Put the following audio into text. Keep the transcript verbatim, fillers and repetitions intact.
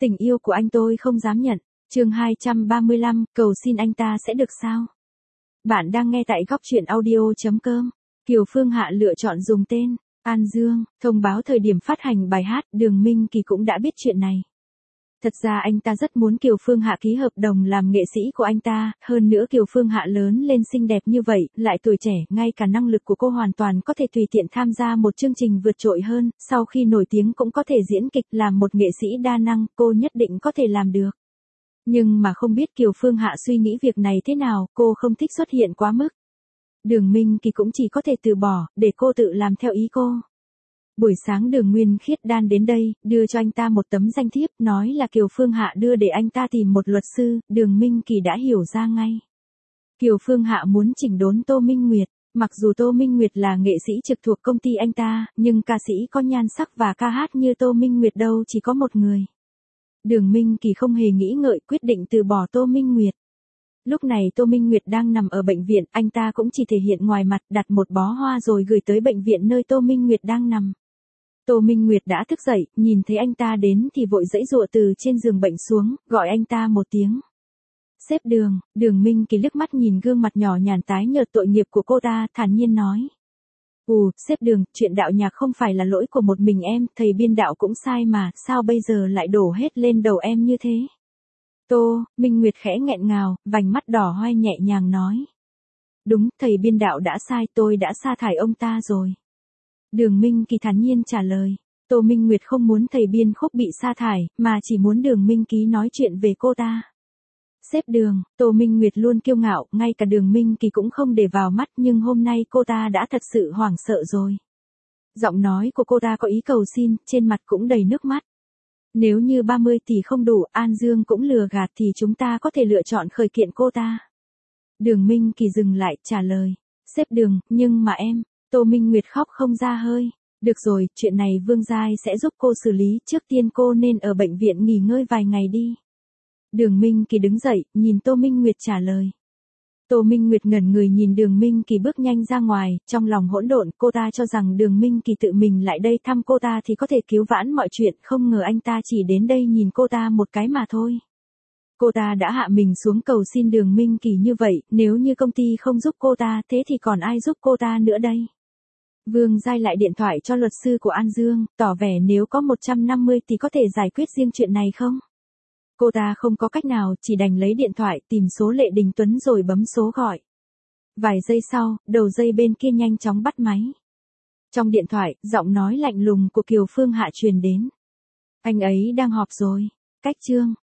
Tình yêu của anh tôi không dám nhận. Chương hai trăm ba mươi lăm, cầu xin anh ta sẽ được sao? Bạn đang nghe tại góc truyện audio chấm com. Kiều Phương Hạ lựa chọn dùng tên An Dương, thông báo thời điểm phát hành bài hát, Đường Minh Kỳ cũng đã biết chuyện này. Thật ra anh ta rất muốn Kiều Phương Hạ ký hợp đồng làm nghệ sĩ của anh ta, hơn nữa Kiều Phương Hạ lớn lên xinh đẹp như vậy, lại tuổi trẻ, ngay cả năng lực của cô hoàn toàn có thể tùy tiện tham gia một chương trình vượt trội hơn, sau khi nổi tiếng cũng có thể diễn kịch, làm một nghệ sĩ đa năng, cô nhất định có thể làm được. Nhưng mà không biết Kiều Phương Hạ suy nghĩ việc này thế nào, cô không thích xuất hiện quá mức. Đường Minh Kỳ cũng chỉ có thể từ bỏ, để cô tự làm theo ý cô. Buổi sáng Đường Nguyên Khiết Đan đến đây, đưa cho anh ta một tấm danh thiếp, nói là Kiều Phương Hạ đưa để anh ta tìm một luật sư, Đường Minh Kỳ đã hiểu ra ngay. Kiều Phương Hạ muốn chỉnh đốn Tô Minh Nguyệt, mặc dù Tô Minh Nguyệt là nghệ sĩ trực thuộc công ty anh ta, nhưng ca sĩ có nhan sắc và ca hát như Tô Minh Nguyệt đâu chỉ có một người. Đường Minh Kỳ không hề nghĩ ngợi quyết định từ bỏ Tô Minh Nguyệt. Lúc này Tô Minh Nguyệt đang nằm ở bệnh viện, anh ta cũng chỉ thể hiện ngoài mặt, đặt một bó hoa rồi gửi tới bệnh viện nơi Tô Minh Nguyệt đang nằm. Tô Minh Nguyệt đã thức dậy, nhìn thấy anh ta đến thì vội giãy giụa từ trên giường bệnh xuống, gọi anh ta một tiếng. Sếp Đường. Đường Minh Kỳ liếc mắt nhìn gương mặt nhỏ nhàn tái nhợt tội nghiệp của cô ta, thản nhiên nói. Ù, sếp Đường, chuyện đạo nhạc không phải là lỗi của một mình em, thầy biên đạo cũng sai mà, sao bây giờ lại đổ hết lên đầu em như thế? Tô Minh Nguyệt khẽ nghẹn ngào, vành mắt đỏ hoe nhẹ nhàng nói. Đúng, thầy biên đạo đã sai, tôi đã sa thải ông ta rồi. Đường Minh Kỳ thản nhiên trả lời. Tô Minh Nguyệt không muốn thầy biên khúc bị sa thải, mà chỉ muốn Đường Minh Kỳ nói chuyện về cô ta. Sếp Đường. Tô Minh Nguyệt luôn kiêu ngạo, ngay cả Đường Minh Kỳ cũng không để vào mắt, nhưng hôm nay cô ta đã thật sự hoảng sợ rồi. Giọng nói của cô ta có ý cầu xin, trên mặt cũng đầy nước mắt. Nếu như ba mươi tỷ không đủ, An Dương cũng lừa gạt thì chúng ta có thể lựa chọn khởi kiện cô ta. Đường Minh Kỳ dừng lại, trả lời. Sếp Đường, nhưng mà em. Tô Minh Nguyệt khóc không ra hơi. Được rồi, chuyện này Vương Giai sẽ giúp cô xử lý, trước tiên cô nên ở bệnh viện nghỉ ngơi vài ngày đi. Đường Minh Kỳ đứng dậy, nhìn Tô Minh Nguyệt trả lời. Tô Minh Nguyệt ngẩn người nhìn Đường Minh Kỳ bước nhanh ra ngoài, trong lòng hỗn độn, cô ta cho rằng Đường Minh Kỳ tự mình lại đây thăm cô ta thì có thể cứu vãn mọi chuyện, không ngờ anh ta chỉ đến đây nhìn cô ta một cái mà thôi. Cô ta đã hạ mình xuống cầu xin Đường Minh Kỳ như vậy, nếu như công ty không giúp cô ta, thế thì còn ai giúp cô ta nữa đây? Vương Giai lại điện thoại cho luật sư của An Dương, tỏ vẻ nếu có một trăm năm mươi thì có thể giải quyết riêng chuyện này không? Cô ta không có cách nào, chỉ đành lấy điện thoại tìm số Lệ Đình Tuấn rồi bấm số gọi. Vài giây sau, đầu dây bên kia nhanh chóng bắt máy. Trong điện thoại, giọng nói lạnh lùng của Kiều Phương Hạ truyền đến. Anh ấy đang họp rồi. Cách chương.